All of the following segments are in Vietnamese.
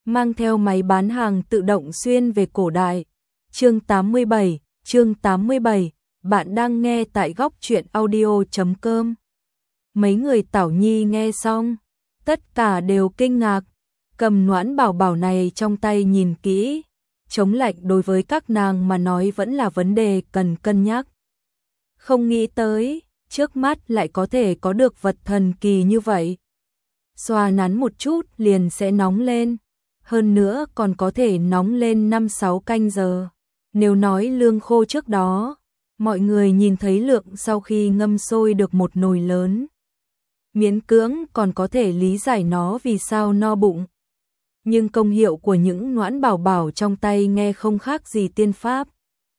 mang theo máy bán hàng tự động xuyên về cổ đại. Chương 87, bạn đang nghe tại góc truyện audio.com. Mấy người Tảo Nhi nghe xong, tất cả đều kinh ngạc, cầm Noãn Bảo Bảo này trong tay nhìn kỹ. Chống lạnh đối với các nàng mà nói vẫn là vấn đề cần cân nhắc. Không nghĩ tới, trước mắt lại có thể có được vật thần kỳ như vậy. Xoa nắn một chút liền sẽ nóng lên, hơn nữa còn có thể nóng lên 5-6 canh giờ. Nếu nói lương khô trước đó, mọi người nhìn thấy lượng sau khi ngâm sôi được một nồi lớn. Miễn cưỡng còn có thể lý giải nó vì sao no bụng. Nhưng công hiệu của những Noãn Bảo Bảo trong tay nghe không khác gì tiên pháp.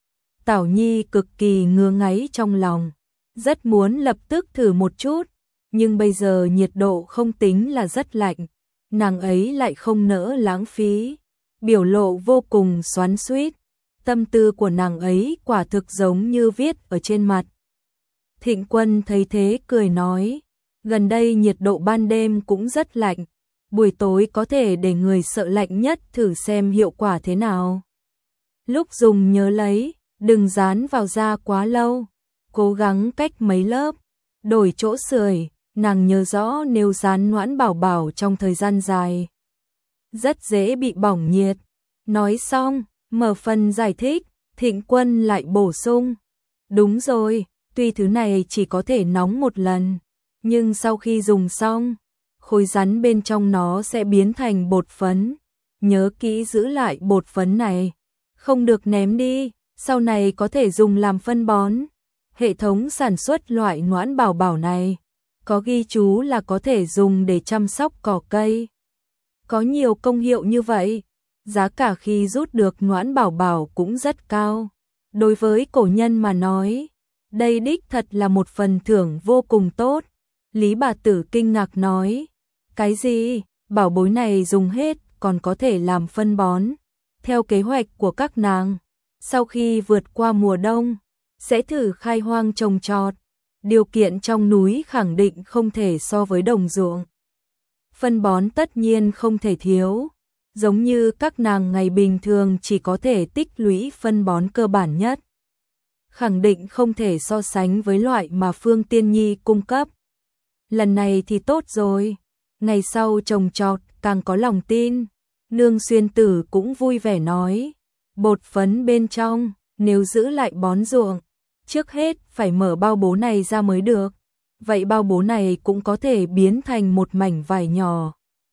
Tảo Nhi cực kỳ ngứa ngáy trong lòng, rất muốn lập tức thử một chút, nhưng bây giờ nhiệt độ không tính là rất lạnh, nàng ấy lại không nỡ lãng phí, biểu lộ vô cùng xoắn xuýt, tâm tư của nàng ấy quả thực giống như viết ở trên mặt. Thịnh Quân thấy thế cười nói, gần đây nhiệt độ ban đêm cũng rất lạnh, buổi tối có thể để người sợ lạnh nhất thử xem hiệu quả thế nào. Lúc dùng nhớ lấy, đừng dán vào da quá lâu, cố gắng cách mấy lớp, đổi chỗ sưởi. Nàng nhớ rõ nếu dán Noãn Bảo Bảo trong thời gian dài, rất dễ bị bỏng nhiệt. Nói xong, mở phần giải thích, Thịnh Quân lại bổ sung. Đúng rồi, tuy thứ này chỉ có thể nóng một lần, nhưng sau khi dùng xong, khối rắn bên trong nó sẽ biến thành bột phấn. Nhớ kỹ giữ lại bột phấn này, không được ném đi, sau này có thể dùng làm phân bón. Hệ thống sản xuất loại Noãn Bảo Bảo này có ghi chú là có thể dùng để chăm sóc cỏ cây. Có nhiều công hiệu như vậy, giá cả khi rút được Noãn Bảo Bảo cũng rất cao. Đối với cổ nhân mà nói, đây đích thật là một phần thưởng vô cùng tốt. Lý bà tử kinh ngạc nói, cái gì, bảo bối này dùng hết còn có thể làm phân bón. Theo kế hoạch của các nàng, sau khi vượt qua mùa đông, sẽ thử khai hoang trồng trọt. Điều kiện trong núi khẳng định không thể so với đồng ruộng. Phân bón tất nhiên không thể thiếu, giống như các nàng ngày bình thường chỉ có thể tích lũy phân bón cơ bản nhất. Khẳng định không thể so sánh với loại mà Phương Tiên Nhi cung cấp. Lần này thì tốt rồi, ngày sau trồng trọt càng có lòng tin. Nương Xuyên Tử cũng vui vẻ nói, bột phấn bên trong, nếu giữ lại bón ruộng, trước hết phải mở bao bố này ra mới được. Vậy bao bố này cũng có thể biến thành một mảnh vải nhỏ.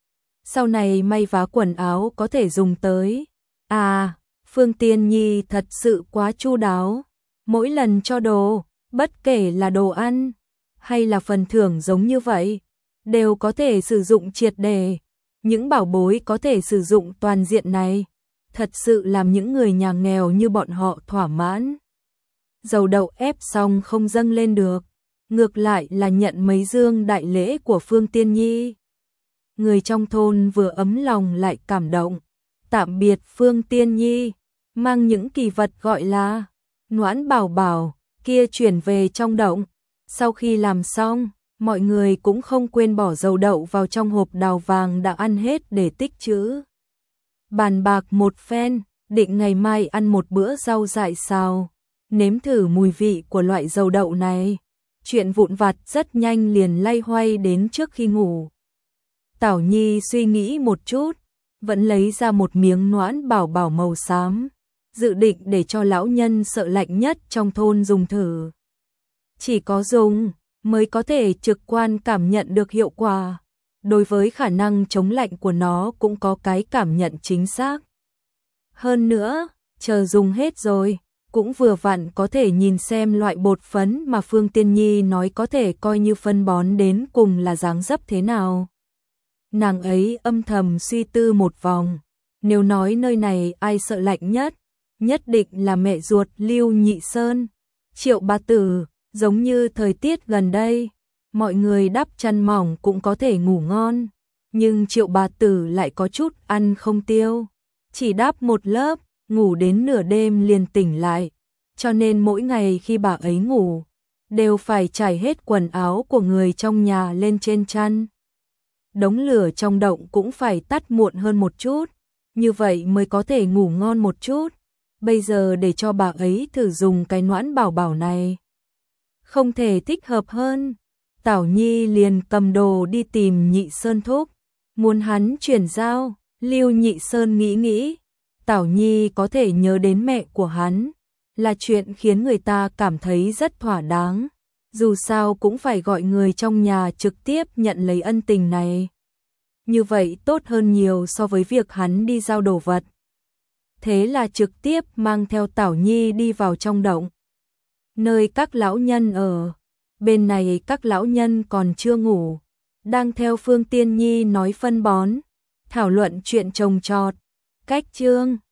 Sau này may vá quần áo có thể dùng tới. À, Phương Tiên Nhi thật sự quá chu đáo. Mỗi lần cho đồ, bất kể là đồ ăn hay là phần thưởng giống như vậy, đều có thể sử dụng triệt để. Những bảo bối có thể sử dụng toàn diện này, thật sự làm những người nhà nghèo như bọn họ thỏa mãn. Dầu đậu ép xong không dâng lên được, ngược lại là nhận mấy dương đại lễ của Phương Tiên Nhi. Người trong thôn vừa ấm lòng lại cảm động. Tạm biệt Phương Tiên Nhi, mang những kỳ vật gọi là Noãn Bảo Bảo kia chuyển về trong động. Sau khi làm xong, mọi người cũng không quên bỏ dầu đậu vào trong hộp đào vàng đã ăn hết để tích trữ. Bàn bạc một phen, định ngày mai ăn một bữa rau dại xào, nếm thử mùi vị của loại dầu đậu này. Chuyện vụn vặt rất nhanh liền lay hoay đến trước khi ngủ. Tảo Nhi suy nghĩ một chút, vẫn lấy ra một miếng Noãn Bảo Bảo màu xám, dự định để cho lão nhân sợ lạnh nhất trong thôn dùng thử. Chỉ có dùng mới có thể trực quan cảm nhận được hiệu quả. Đối với khả năng chống lạnh của nó cũng có cái cảm nhận chính xác. Hơn nữa, chờ dùng hết rồi, cũng vừa vặn có thể nhìn xem loại bột phấn mà Phương Tiên Nhi nói có thể coi như phân bón đến cùng là dáng dấp thế nào. Nàng ấy âm thầm suy tư một vòng, nếu nói nơi này ai sợ lạnh nhất, nhất định là mẹ ruột Lưu Nhị Sơn, Triệu bà tử. Giống như thời tiết gần đây, mọi người đắp chăn mỏng cũng có thể ngủ ngon, nhưng Triệu bà tử lại có chút ăn không tiêu, chỉ đắp một lớp, ngủ đến nửa đêm liền tỉnh lại, cho nên mỗi ngày khi bà ấy ngủ, đều phải trải hết quần áo của người trong nhà lên trên chăn. Đống lửa trong động cũng phải tắt muộn hơn một chút, như vậy mới có thể ngủ ngon một chút. Bây giờ để cho bà ấy thử dùng cái noãn bảo bảo này, không thể thích hợp hơn. Tảo Nhi liền cầm đồ đi tìm Nhị Sơn thúc, muốn hắn chuyển giao. Lưu Nhị Sơn nghĩ, Tảo Nhi có thể nhớ đến mẹ của hắn, là chuyện khiến người ta cảm thấy rất thỏa đáng. Dù sao cũng phải gọi người trong nhà trực tiếp nhận lấy ân tình này. Như vậy tốt hơn nhiều so với việc hắn đi giao đồ vật. Thế là trực tiếp mang theo Tảo Nhi đi vào trong động, nơi các lão nhân ở. Bên này các lão nhân còn chưa ngủ, đang theo Phương Tiên Nhi nói phân bón, thảo luận chuyện trồng trọt, cách chương.